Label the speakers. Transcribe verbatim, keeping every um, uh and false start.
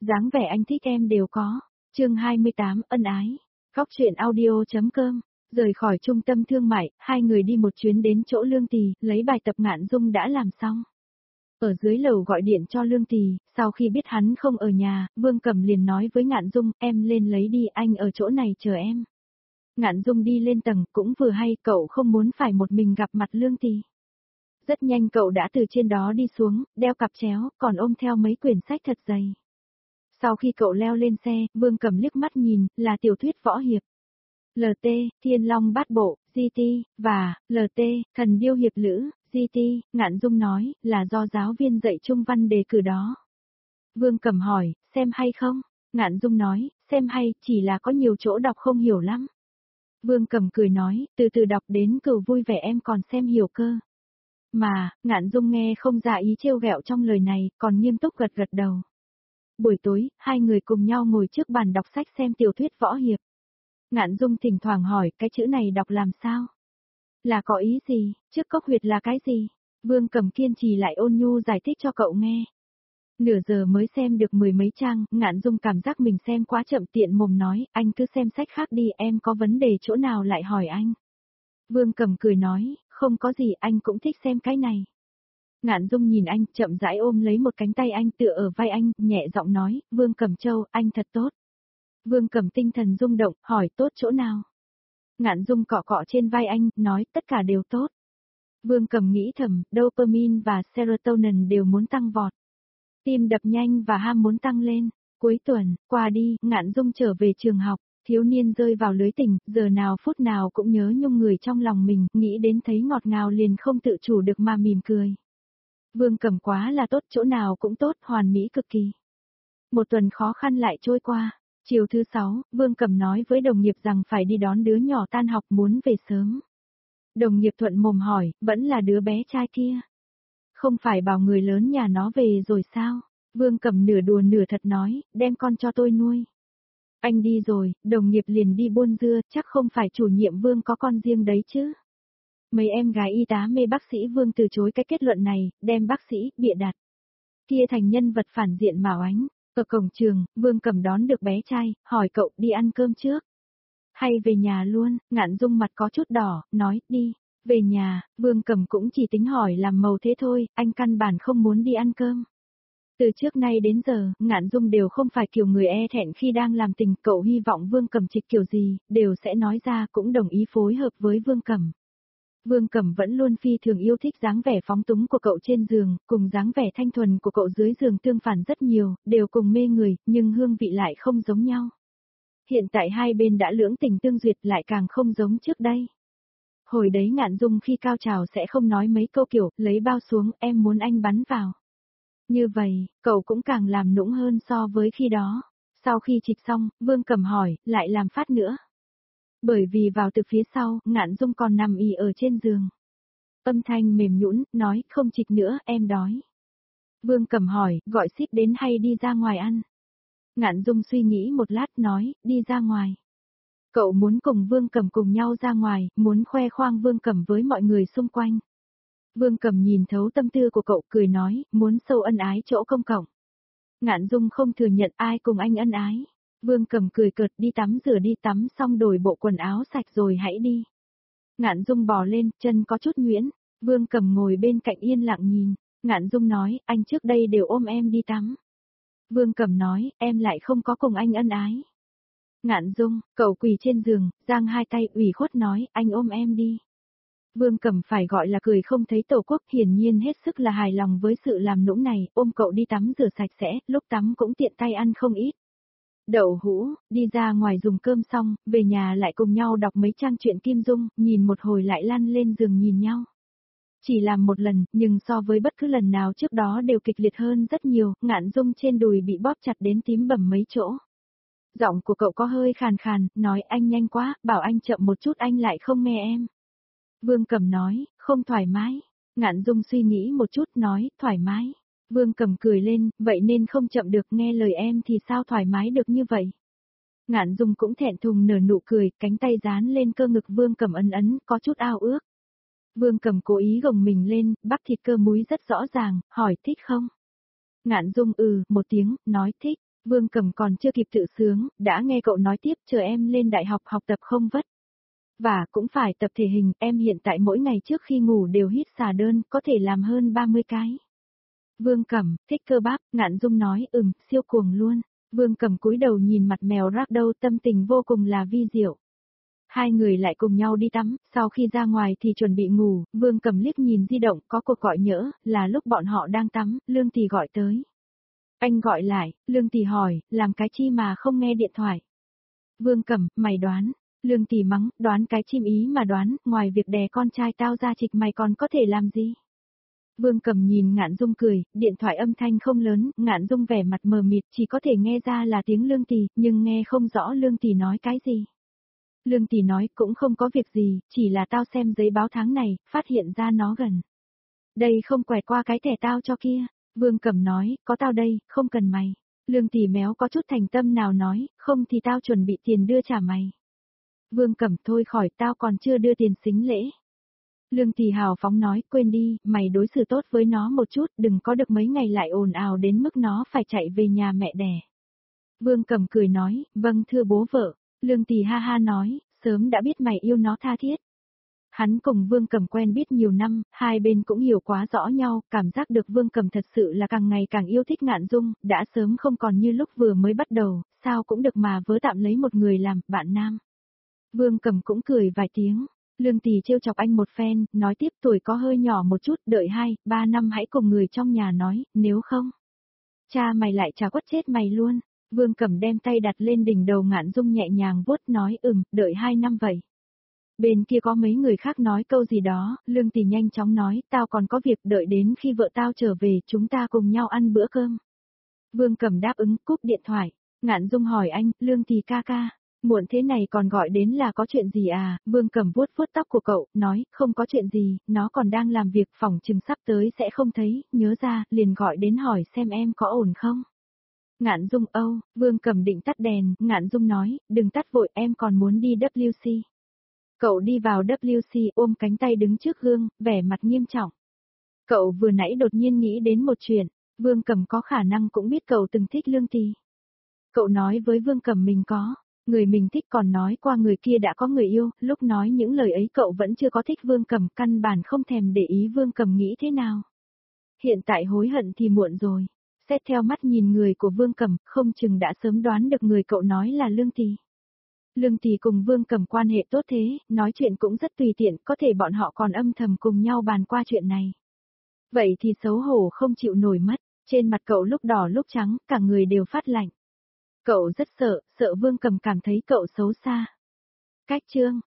Speaker 1: dáng vẻ anh thích em đều có. Chương hai mươi tám, ân ái. Góc truyện audio.com. Rời khỏi trung tâm thương mại, hai người đi một chuyến đến chỗ Lương Tì, lấy bài tập Ngạn Dung đã làm xong. Ở dưới lầu gọi điện cho Lương Tì, sau khi biết hắn không ở nhà, Vương Cẩm liền nói với Ngạn Dung, em lên lấy đi, anh ở chỗ này chờ em. Ngạn Dung đi lên tầng, cũng vừa hay cậu không muốn phải một mình gặp mặt Lương Tì. Rất nhanh cậu đã từ trên đó đi xuống, đeo cặp chéo, còn ôm theo mấy quyển sách thật dày. Sau khi cậu leo lên xe, Vương Cẩm liếc mắt nhìn, là tiểu thuyết võ hiệp. lờ tê, Thiên Long Bát Bộ, giê tê, và, lờ tê, Thần Điêu Hiệp Lữ, giê tê, Ngạn Dung nói, là do giáo viên dạy Trung văn đề cử đó. Vương Cẩm hỏi, xem hay không? Ngạn Dung nói, xem hay, chỉ là có nhiều chỗ đọc không hiểu lắm. Vương Cẩm cười nói, từ từ đọc đến cửu vui vẻ em còn xem hiểu cơ. Mà, Ngạn Dung nghe không ra ý trêu ghẹo trong lời này, còn nghiêm túc gật gật đầu. Buổi tối, hai người cùng nhau ngồi trước bàn đọc sách xem tiểu thuyết võ hiệp. Ngạn Dung thỉnh thoảng hỏi, cái chữ này đọc làm sao? Là có ý gì, trước cốc huyệt là cái gì? Vương Cẩm kiên trì lại ôn nhu giải thích cho cậu nghe. Nửa giờ mới xem được mười mấy trang, Ngạn Dung cảm giác mình xem quá chậm, tiện mồm nói, anh cứ xem sách khác đi, em có vấn đề chỗ nào lại hỏi anh. Vương Cẩm cười nói, không có gì, anh cũng thích xem cái này. Ngạn Dung nhìn anh, chậm rãi ôm lấy một cánh tay anh, tựa ở vai anh, nhẹ giọng nói, Vương Cẩm Châu, anh thật tốt. Vương Cẩm tinh thần rung động, hỏi tốt chỗ nào? Ngạn Dung cọ cọ trên vai anh, nói tất cả đều tốt. Vương Cẩm nghĩ thầm, dopamine và serotonin đều muốn tăng vọt. Tim đập nhanh và ham muốn tăng lên. Cuối tuần, qua đi, Ngạn Dung trở về trường học, thiếu niên rơi vào lưới tình, giờ nào phút nào cũng nhớ nhung người trong lòng mình, nghĩ đến thấy ngọt ngào liền không tự chủ được mà mỉm cười. Vương Cẩm quá là tốt, chỗ nào cũng tốt, hoàn mỹ cực kỳ. Một tuần khó khăn lại trôi qua. Chiều thứ sáu, Vương Cẩm nói với đồng nghiệp rằng phải đi đón đứa nhỏ tan học, muốn về sớm. Đồng nghiệp thuận mồm hỏi, vẫn là đứa bé trai kia. Không phải bảo người lớn nhà nó về rồi sao? Vương Cẩm nửa đùa nửa thật nói, đem con cho tôi nuôi. Anh đi rồi, đồng nghiệp liền đi buôn dưa, chắc không phải chủ nhiệm Vương có con riêng đấy chứ. Mấy em gái y tá mê bác sĩ Vương từ chối cái kết luận này, đem bác sĩ, bịa đặt. Kia thành nhân vật phản diện mà oánh. Ở cổng trường, Vương Cẩm đón được bé trai, hỏi cậu đi ăn cơm trước. Hay về nhà luôn, Ngạn Dung mặt có chút đỏ, nói, đi. Về nhà, Vương Cẩm cũng chỉ tính hỏi làm màu thế thôi, anh căn bản không muốn đi ăn cơm. Từ trước nay đến giờ, Ngạn Dung đều không phải kiểu người e thẹn khi đang làm tình, cậu hy vọng Vương Cẩm trịch kiểu gì, đều sẽ nói ra, cũng đồng ý phối hợp với Vương Cẩm. Vương Cẩm vẫn luôn phi thường yêu thích dáng vẻ phóng túng của cậu trên giường, cùng dáng vẻ thanh thuần của cậu dưới giường tương phản rất nhiều, đều cùng mê người, nhưng hương vị lại không giống nhau. Hiện tại hai bên đã lưỡng tình tương duyệt, lại càng không giống trước đây. Hồi đấy Ngạn Dung khi cao trào sẽ không nói mấy câu kiểu, lấy bao xuống, em muốn anh bắn vào. Như vậy, cậu cũng càng làm nũng hơn so với khi đó. Sau khi trịch xong, Vương Cẩm hỏi, lại làm phát nữa. Bởi vì vào từ phía sau, Ngạn Dung còn nằm ì ở trên giường. Âm thanh mềm nhũn, nói, không trịch nữa, em đói. Vương Cẩm hỏi, gọi ship đến hay đi ra ngoài ăn? Ngạn Dung suy nghĩ một lát, nói, đi ra ngoài. Cậu muốn cùng Vương Cẩm cùng nhau ra ngoài, muốn khoe khoang Vương Cẩm với mọi người xung quanh. Vương Cẩm nhìn thấu tâm tư của cậu, cười nói, muốn sâu ân ái chỗ công cộng. Ngạn Dung không thừa nhận ai cùng anh ân ái. Vương Cẩm cười cợt, đi tắm rửa đi, tắm xong đổi bộ quần áo sạch rồi hãy đi. Ngạn Dung bò lên, chân có chút nhuyễn. Vương Cẩm ngồi bên cạnh yên lặng nhìn. Ngạn Dung nói, anh trước đây đều ôm em đi tắm. Vương Cẩm nói, em lại không có cùng anh ân ái. Ngạn Dung, cậu quỳ trên giường, giang hai tay ủy khuất nói, anh ôm em đi. Vương Cẩm phải gọi là cười không thấy tổ quốc, hiển nhiên hết sức là hài lòng với sự làm nũng này, ôm cậu đi tắm rửa sạch sẽ, lúc tắm cũng tiện tay ăn không ít. Đậu hũ, đi ra ngoài dùng cơm xong, về nhà lại cùng nhau đọc mấy trang truyện Kim Dung, nhìn một hồi lại lăn lên giường nhìn nhau. Chỉ làm một lần, nhưng so với bất cứ lần nào trước đó đều kịch liệt hơn rất nhiều, Ngạn Dung trên đùi bị bóp chặt đến tím bầm mấy chỗ. Giọng của cậu có hơi khàn khàn, nói anh nhanh quá, bảo anh chậm một chút anh lại không nghe em. Vương Cẩm nói, không thoải mái. Ngạn Dung suy nghĩ một chút, nói, thoải mái. Vương Cẩm cười lên, vậy nên không chậm được, nghe lời em thì sao thoải mái được như vậy. Ngạn Dung cũng thẹn thùng nở nụ cười, cánh tay dán lên cơ ngực Vương Cẩm ấn ấn, có chút ao ước. Vương Cẩm cố ý gồng mình lên, bắp thịt cơ múi rất rõ ràng, hỏi thích không? Ngạn Dung ừ, một tiếng, nói thích. Vương Cầm còn chưa kịp tự sướng, đã nghe cậu nói tiếp chờ em lên đại học học tập không vất. Và cũng phải tập thể hình, em hiện tại mỗi ngày trước khi ngủ đều hít xà đơn, có thể làm hơn ba mươi cái. Vương Cẩm, thích cơ bắp, Ngạn Dung nói, ừm, siêu cuồng luôn. Vương Cẩm cúi đầu nhìn mặt mèo rác đâu, tâm tình vô cùng là vi diệu. Hai người lại cùng nhau đi tắm, sau khi ra ngoài thì chuẩn bị ngủ, Vương Cẩm liếc nhìn di động, có cuộc gọi nhỡ, là lúc bọn họ đang tắm, Lương Tỷ gọi tới. Anh gọi lại, Lương Tỷ hỏi, làm cái chi mà không nghe điện thoại. Vương Cẩm, mày đoán. Lương Tỷ mắng, đoán cái chim ý mà đoán, ngoài việc đè con trai tao ra trịch mày còn có thể làm gì? Vương Cẩm nhìn Ngạn Dung cười, điện thoại âm thanh không lớn, Ngạn Dung vẻ mặt mờ mịt chỉ có thể nghe ra là tiếng Lương Tỷ, nhưng nghe không rõ Lương Tỷ nói cái gì. Lương Tỷ nói cũng không có việc gì, chỉ là tao xem giấy báo tháng này, phát hiện ra nó gần. Đây không quẹt qua cái thẻ tao cho kia. Vương Cẩm nói, có tao đây, không cần mày. Lương Tỷ méo có chút thành tâm nào nói, không thì tao chuẩn bị tiền đưa trả mày. Vương Cẩm thôi khỏi tao còn chưa đưa tiền xính lễ. Lương Tỷ hào phóng nói, quên đi, mày đối xử tốt với nó một chút, đừng có được mấy ngày lại ồn ào đến mức nó phải chạy về nhà mẹ đẻ. Vương Cẩm cười nói, vâng thưa bố vợ. Lương Tỷ ha ha nói, sớm đã biết mày yêu nó tha thiết. Hắn cùng Vương Cẩm quen biết nhiều năm, hai bên cũng hiểu quá rõ nhau, cảm giác được Vương Cẩm thật sự là càng ngày càng yêu thích Ngạn Dung, đã sớm không còn như lúc vừa mới bắt đầu, sao cũng được mà vớ tạm lấy một người làm bạn nam. Vương Cẩm cũng cười vài tiếng, Lương Tỷ trêu chọc anh một phen, nói tiếp tuổi có hơi nhỏ một chút, đợi hai, ba năm hãy cùng người trong nhà nói, nếu không, cha mày lại chả quất chết mày luôn. Vương Cẩm đem tay đặt lên đỉnh đầu Ngạn Dung nhẹ nhàng vuốt nói ừm, đợi hai năm vậy. Bên kia có mấy người khác nói câu gì đó, Lương Tỷ nhanh chóng nói, tao còn có việc đợi đến khi vợ tao trở về, chúng ta cùng nhau ăn bữa cơm. Vương Cẩm đáp ứng, cúp điện thoại. Ngạn Dung hỏi anh, Lương Tỷ ca ca, muộn thế này còn gọi đến là có chuyện gì à? Vương Cẩm vuốt vuốt tóc của cậu, nói, không có chuyện gì, nó còn đang làm việc phòng chừng sắp tới sẽ không thấy, nhớ ra, liền gọi đến hỏi xem em có ổn không. Ngạn Dung âu, Vương Cẩm định tắt đèn, Ngạn Dung nói, đừng tắt vội em còn muốn đi W C. Cậu đi vào W C ôm cánh tay đứng trước gương, vẻ mặt nghiêm trọng. Cậu vừa nãy đột nhiên nghĩ đến một chuyện, Vương Cẩm có khả năng cũng biết cậu từng thích Lương Tỷ. Cậu nói với Vương Cẩm mình có, người mình thích còn nói qua người kia đã có người yêu, lúc nói những lời ấy cậu vẫn chưa có thích Vương Cẩm, căn bản không thèm để ý Vương Cẩm nghĩ thế nào. Hiện tại hối hận thì muộn rồi. Xét theo mắt nhìn người của Vương Cẩm, không chừng đã sớm đoán được người cậu nói là Lương Tỷ. Lương Tỷ cùng Vương Cẩm quan hệ tốt thế, nói chuyện cũng rất tùy tiện, có thể bọn họ còn âm thầm cùng nhau bàn qua chuyện này. Vậy thì xấu hổ không chịu nổi mất, trên mặt cậu lúc đỏ lúc trắng, cả người đều phát lạnh. Cậu rất sợ, sợ Vương Cẩm cảm thấy cậu xấu xa. Cách chương